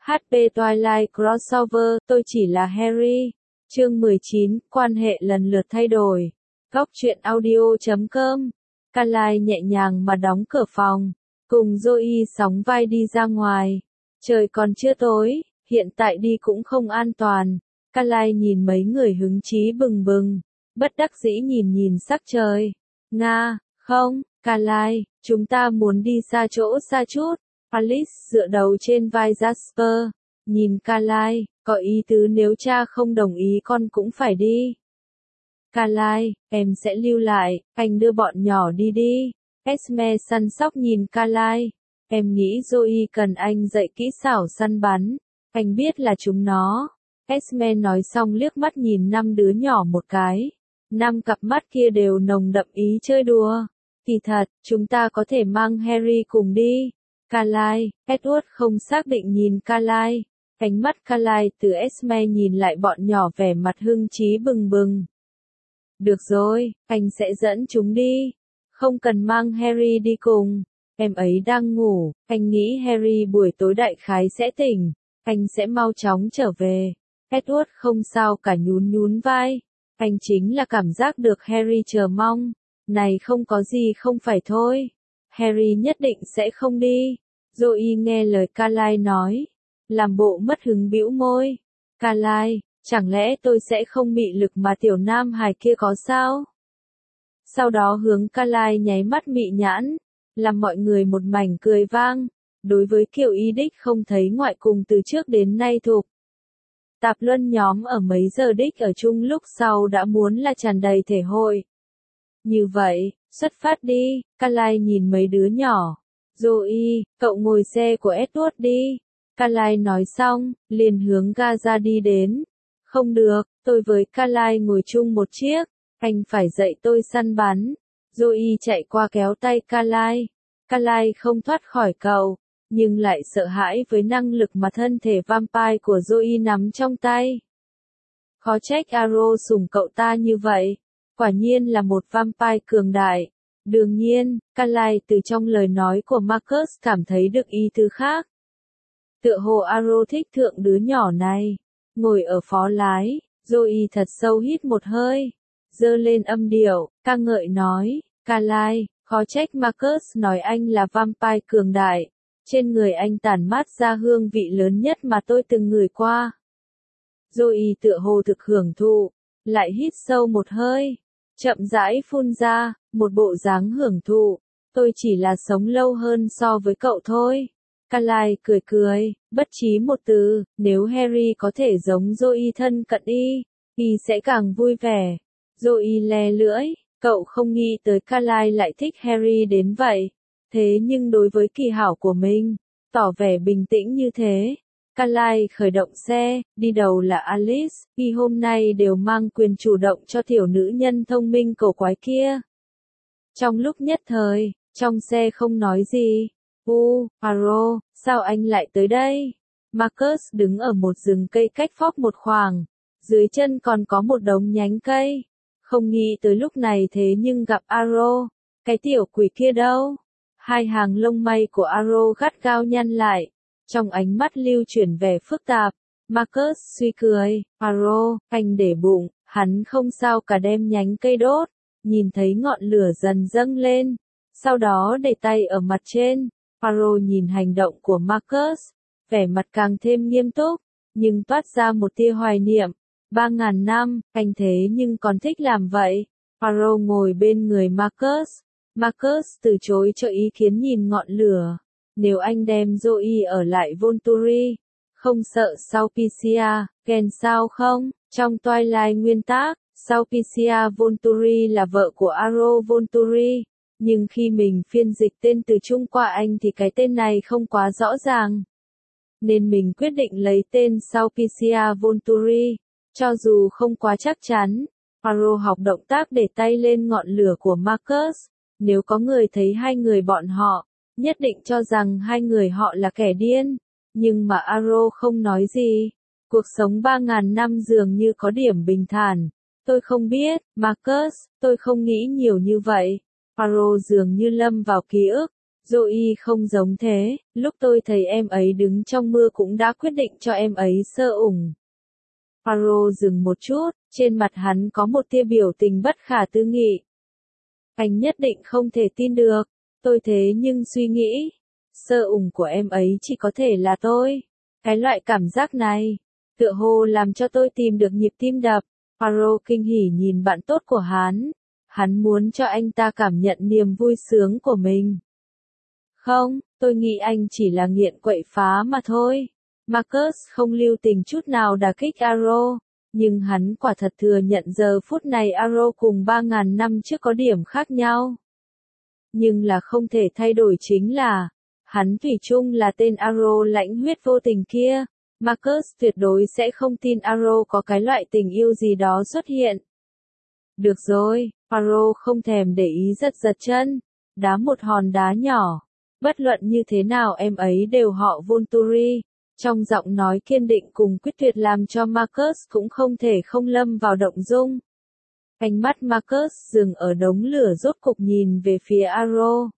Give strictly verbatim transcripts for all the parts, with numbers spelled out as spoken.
hát pê Twilight Crossover, tôi chỉ là Harry. Chương mười chín, quan hệ lần lượt thay đổi. Góc truyện audio chấm com. Carly nhẹ nhàng mà đóng cửa phòng, cùng Zoe sóng vai đi ra ngoài. Trời còn chưa tối, hiện tại đi cũng không an toàn. Carly nhìn mấy người hứng chí bừng bừng, bất đắc dĩ nhìn nhìn sắc trời. Nga, không, Carly, chúng ta muốn đi xa chỗ xa chút. Alice dựa đầu trên vai Jasper, nhìn Carly, có ý tứ nếu cha không đồng ý con cũng phải đi. Carly, em sẽ lưu lại, anh đưa bọn nhỏ đi đi. Esme săn sóc nhìn Carly, em nghĩ Zoe cần anh dạy kỹ xảo săn bắn, anh biết là chúng nó. Esme nói xong liếc mắt nhìn năm đứa nhỏ một cái, năm cặp mắt kia đều nồng đậm ý chơi đùa. Kỳ thật, chúng ta có thể mang Harry cùng đi. Carly, Edward không xác định nhìn Carly, ánh mắt Carly từ Esme nhìn lại bọn nhỏ vẻ mặt hưng trí bừng bừng. Được rồi, anh sẽ dẫn chúng đi. Không cần mang Harry đi cùng. Em ấy đang ngủ, anh nghĩ Harry buổi tối đại khái sẽ tỉnh. Anh sẽ mau chóng trở về. Edward không sao cả nhún nhún vai. Anh chính là cảm giác được Harry chờ mong. Này không có gì không phải thôi. Harry nhất định sẽ không đi. Zoe nghe lời Carly nói, làm bộ mất hứng bĩu môi. Carly, chẳng lẽ tôi sẽ không bị lực mà tiểu nam hài kia có sao? Sau đó hướng Carly nháy mắt mị nhãn, làm mọi người một mảnh cười vang. Đối với kiểu y đích không thấy ngoại cùng từ trước đến nay thuộc. Tạp luân nhóm ở mấy giờ đích ở chung lúc sau đã muốn là tràn đầy thể hội. Như vậy, xuất phát đi, Carly nhìn mấy đứa nhỏ. Zoe, cậu ngồi xe của Edward đi. Carly nói xong, liền hướng Gaza đi đến. Không được, tôi với Carly ngồi chung một chiếc, anh phải dạy tôi săn bắn. Zoe chạy qua kéo tay Carly. Carly không thoát khỏi cậu, nhưng lại sợ hãi với năng lực mà thân thể vampire của Zoe nắm trong tay. Khó trách Arrow sủng cậu ta như vậy, quả nhiên là một vampire cường đại. Đương nhiên, Carly từ trong lời nói của Marcus cảm thấy được ý tứ khác. Tựa hồ Arrow thích thượng đứa nhỏ này. Ngồi ở phó lái, Zoe thật sâu hít một hơi, giơ lên âm điệu, ca ngợi nói, Carly, khó trách Marcus nói anh là vampire cường đại. Trên người anh tản mát ra hương vị lớn nhất mà tôi từng ngửi qua. Zoe tựa hồ thực hưởng thụ, lại hít sâu một hơi, chậm rãi phun ra, một bộ dáng hưởng thụ. Tôi chỉ là sống lâu hơn so với cậu thôi. Carly cười cười, bất trí một từ, nếu Harry có thể giống Zoe thân cận y, y sẽ càng vui vẻ. Zoe le lưỡi, cậu không nghĩ tới Carly lại thích Harry đến vậy. Thế nhưng đối với kỳ hảo của mình, tỏ vẻ bình tĩnh như thế. Carly khởi động xe, đi đầu là Alice, y hôm nay đều mang quyền chủ động cho tiểu nữ nhân thông minh cổ quái kia. Trong lúc nhất thời, trong xe không nói gì. U, Arrow, sao anh lại tới đây? Marcus đứng ở một rừng cây cách phóc một khoảng, dưới chân còn có một đống nhánh cây. Không nghĩ tới lúc này thế nhưng gặp Arrow, cái tiểu quỷ kia đâu? Hai hàng lông mày của Arrow gắt gao nhăn lại, trong ánh mắt lưu chuyển vẻ phức tạp. Marcus suy cười, Arrow, anh để bụng, hắn không sao cả đem nhánh cây đốt, nhìn thấy ngọn lửa dần dâng lên, sau đó để tay ở mặt trên. Arrow nhìn hành động của Marcus, vẻ mặt càng thêm nghiêm túc, nhưng toát ra một tia hoài niệm. Ba ngàn năm, anh thế nhưng còn thích làm vậy. Arrow ngồi bên người Marcus. Marcus từ chối cho ý kiến nhìn ngọn lửa. Nếu anh đem Zoe ở lại Volturi, không sợ Sulpicia, Ken sao không? Trong Twilight nguyên tác, Sulpicia Volturi là vợ của Arrow Volturi. Nhưng khi mình phiên dịch tên từ Trung qua Anh thì cái tên này không quá rõ ràng. Nên mình quyết định lấy tên Sulpicia Volturi. Cho dù không quá chắc chắn, Arrow học động tác để tay lên ngọn lửa của Marcus. Nếu có người thấy hai người bọn họ, nhất định cho rằng hai người họ là kẻ điên. Nhưng mà Arrow không nói gì. Cuộc sống ba ngàn năm dường như có điểm bình thản. Tôi không biết, Marcus, tôi không nghĩ nhiều như vậy. Arrow dường như lâm vào ký ức, Zoe không giống thế, lúc tôi thấy em ấy đứng trong mưa cũng đã quyết định cho em ấy sơ ủng. Aro dừng một chút, trên mặt hắn có một tia biểu tình bất khả tư nghị. Anh nhất định không thể tin được, tôi thế nhưng suy nghĩ, sơ ủng của em ấy chỉ có thể là tôi. Cái loại cảm giác này, tựa hồ làm cho tôi tìm được nhịp tim đập. Aro kinh hỉ nhìn bạn tốt của hắn. Hắn muốn cho anh ta cảm nhận niềm vui sướng của mình. Không, tôi nghĩ anh chỉ là nghiện quậy phá mà thôi. Marcus không lưu tình chút nào đả kích Aro, nhưng hắn quả thật thừa nhận giờ phút này Aro cùng ba nghìn năm trước có điểm khác nhau. Nhưng là không thể thay đổi chính là, hắn thủy chung là tên Aro lãnh huyết vô tình kia. Marcus tuyệt đối sẽ không tin Aro có cái loại tình yêu gì đó xuất hiện. Được rồi, Aro không thèm để ý giật giật chân, đá một hòn đá nhỏ. Bất luận như thế nào em ấy đều họ Volturi. Trong giọng nói kiên định cùng quyết tuyệt làm cho Marcus cũng không thể không lâm vào động dung. Ánh mắt Marcus dừng ở đống lửa rốt cục nhìn về phía Aro.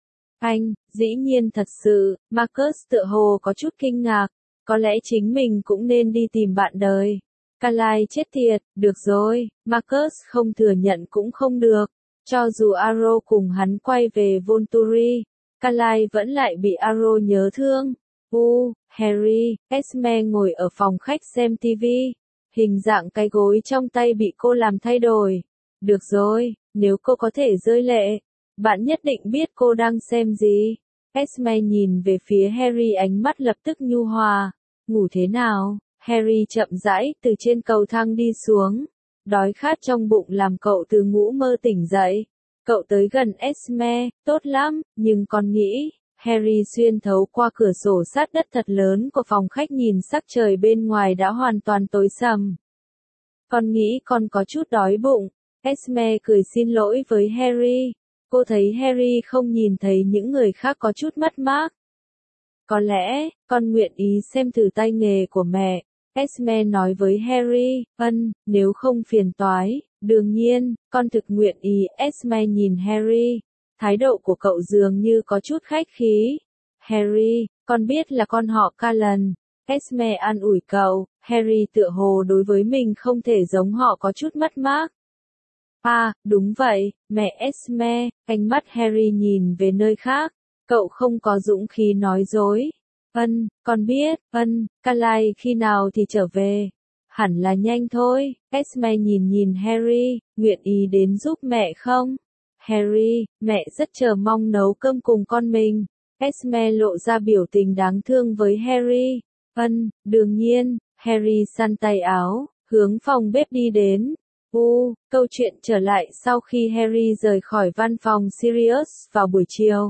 Anh, dĩ nhiên thật sự, Marcus tựa hồ có chút kinh ngạc, có lẽ chính mình cũng nên đi tìm bạn đời. Carly chết tiệt, được rồi, Marcus không thừa nhận cũng không được, cho dù Aro cùng hắn quay về Volturi, Carly vẫn lại bị Aro nhớ thương. U, Harry, Esme ngồi ở phòng khách xem ti vi, hình dạng cái gối trong tay bị cô làm thay đổi. Được rồi, nếu cô có thể rơi lệ, bạn nhất định biết cô đang xem gì. Esme nhìn về phía Harry ánh mắt lập tức nhu hòa. Ngủ thế nào? Harry chậm rãi từ trên cầu thang đi xuống. Đói khát trong bụng làm cậu từ ngủ mơ tỉnh dậy. Cậu tới gần Esme, tốt lắm, nhưng con nghĩ, Harry xuyên thấu qua cửa sổ sát đất thật lớn của phòng khách nhìn sắc trời bên ngoài đã hoàn toàn tối sầm. Con nghĩ con có chút đói bụng. Esme cười xin lỗi với Harry. Cô thấy Harry không nhìn thấy những người khác có chút mất mát. Có lẽ, con nguyện ý xem thử tay nghề của mẹ. Esme nói với Harry, ân, nếu không phiền toái, đương nhiên, con thực nguyện ý. Esme nhìn Harry, thái độ của cậu dường như có chút khách khí. Harry, con biết là con họ Callan. Esme an ủi cậu, Harry tựa hồ đối với mình không thể giống họ có chút mất mát. À, đúng vậy, mẹ Esme, ánh mắt Harry nhìn về nơi khác, cậu không có dũng khí nói dối. Ân, con biết, ân, Carly khi nào thì trở về? Hẳn là nhanh thôi. Esme nhìn nhìn Harry, nguyện ý đến giúp mẹ không? Harry, mẹ rất chờ mong nấu cơm cùng con mình. Esme lộ ra biểu tình đáng thương với Harry. Ân, đương nhiên, Harry săn tay áo, hướng phòng bếp đi đến. U, câu chuyện trở lại sau khi Harry rời khỏi văn phòng Sirius vào buổi chiều.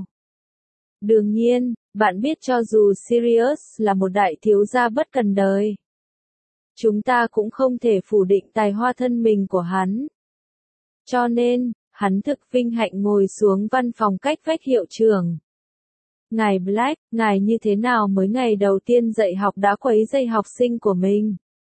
Đương nhiên, bạn biết cho dù Sirius là một đại thiếu gia bất cần đời, chúng ta cũng không thể phủ định tài hoa thân mình của hắn. Cho nên, hắn thực vinh hạnh ngồi xuống văn phòng cách vách hiệu trưởng. Ngài Black, ngài như thế nào mới ngày đầu tiên dạy học đã quấy rầy học sinh của mình?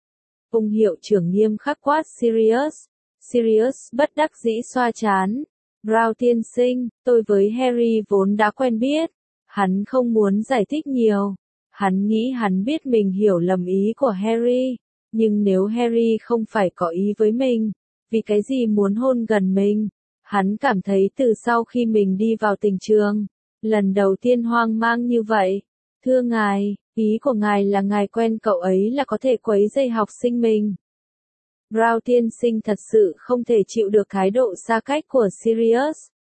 Ông hiệu trưởng nghiêm khắc quát Sirius. Sirius bất đắc dĩ xoa chán. Brown tiên sinh, tôi với Harry vốn đã quen biết. Hắn không muốn giải thích nhiều. Hắn nghĩ hắn biết mình hiểu lầm ý của Harry. Nhưng nếu Harry không phải có ý với mình, vì cái gì muốn hôn gần mình? Hắn cảm thấy từ sau khi mình đi vào tình trường, lần đầu tiên hoang mang như vậy. Thưa ngài, ý của ngài là ngài quen cậu ấy là có thể quấy rầy học sinh mình. Brown tiên sinh thật sự không thể chịu được thái độ xa cách của Sirius.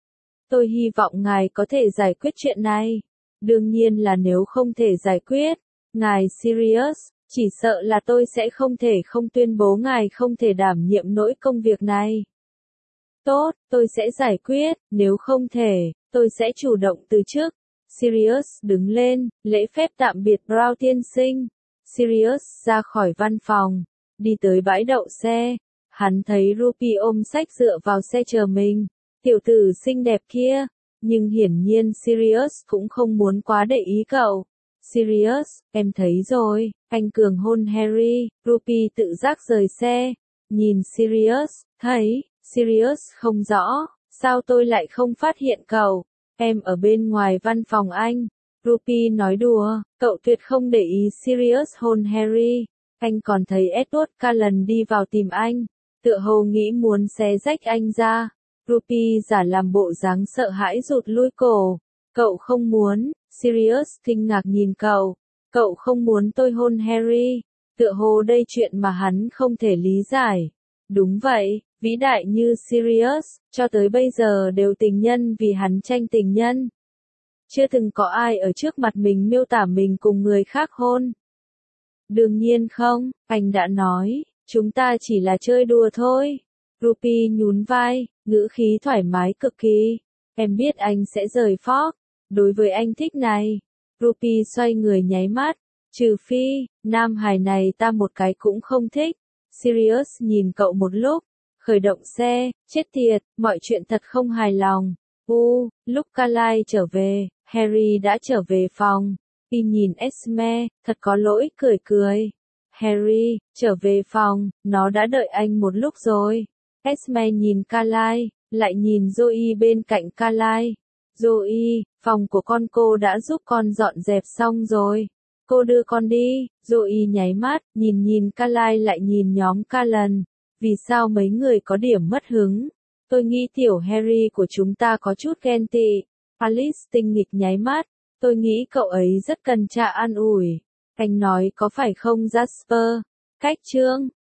Tôi hy vọng ngài có thể giải quyết chuyện này. Đương nhiên là nếu không thể giải quyết, ngài Sirius, chỉ sợ là tôi sẽ không thể không tuyên bố ngài không thể đảm nhiệm nỗi công việc này. Tốt, tôi sẽ giải quyết, nếu không thể, tôi sẽ chủ động từ chức. Sirius đứng lên, lễ phép tạm biệt Brown tiên sinh. Sirius ra khỏi văn phòng, đi tới bãi đậu xe. Hắn thấy Ruby ôm sách dựa vào xe chờ mình. Tiểu tử xinh đẹp kia. Nhưng hiển nhiên Sirius cũng không muốn quá để ý cậu. Sirius, em thấy rồi, anh cường hôn Harry. Ruby tự giác rời xe. Nhìn Sirius, thấy, Sirius không rõ, sao tôi lại không phát hiện cậu. Em ở bên ngoài văn phòng anh. Ruby nói đùa, cậu tuyệt không để ý Sirius hôn Harry. Anh còn thấy Edward Cullen đi vào tìm anh, tựa hồ nghĩ muốn xé rách anh ra. Ruby giả làm bộ dáng sợ hãi rụt lui cổ. Cậu không muốn, Sirius kinh ngạc nhìn cậu. Cậu không muốn tôi hôn Harry. Tựa hồ đây chuyện mà hắn không thể lý giải. Đúng vậy, vĩ đại như Sirius, cho tới bây giờ đều tình nhân vì hắn tranh tình nhân. Chưa từng có ai ở trước mặt mình miêu tả mình cùng người khác hôn. Đương nhiên không, anh đã nói, chúng ta chỉ là chơi đùa thôi. Ruby nhún vai, ngữ khí thoải mái cực kỳ. Em biết anh sẽ rời Fox. Đối với anh thích này. Ruby xoay người nháy mắt. Trừ phi, nam hài này ta một cái cũng không thích. Sirius nhìn cậu một lúc. Khởi động xe, chết tiệt, mọi chuyện thật không hài lòng. U, lúc Carlisle trở về, Harry đã trở về phòng. Y nhìn Esme, thật có lỗi cười cười. Harry, trở về phòng, nó đã đợi anh một lúc rồi. Esme nhìn Carlisle, lại nhìn Zoe bên cạnh Carlisle. Zoe, phòng của con cô đã giúp con dọn dẹp xong rồi. Cô đưa con đi. Zoe nháy mắt, nhìn nhìn Carlisle lại nhìn nhóm Cullen. Vì sao mấy người có điểm mất hứng? Tôi nghĩ tiểu Harry của chúng ta có chút ghen tị. Alice tinh nghịch nháy mắt. Tôi nghĩ cậu ấy rất cần cha an ủi. Anh nói có phải không Jasper? Cách chương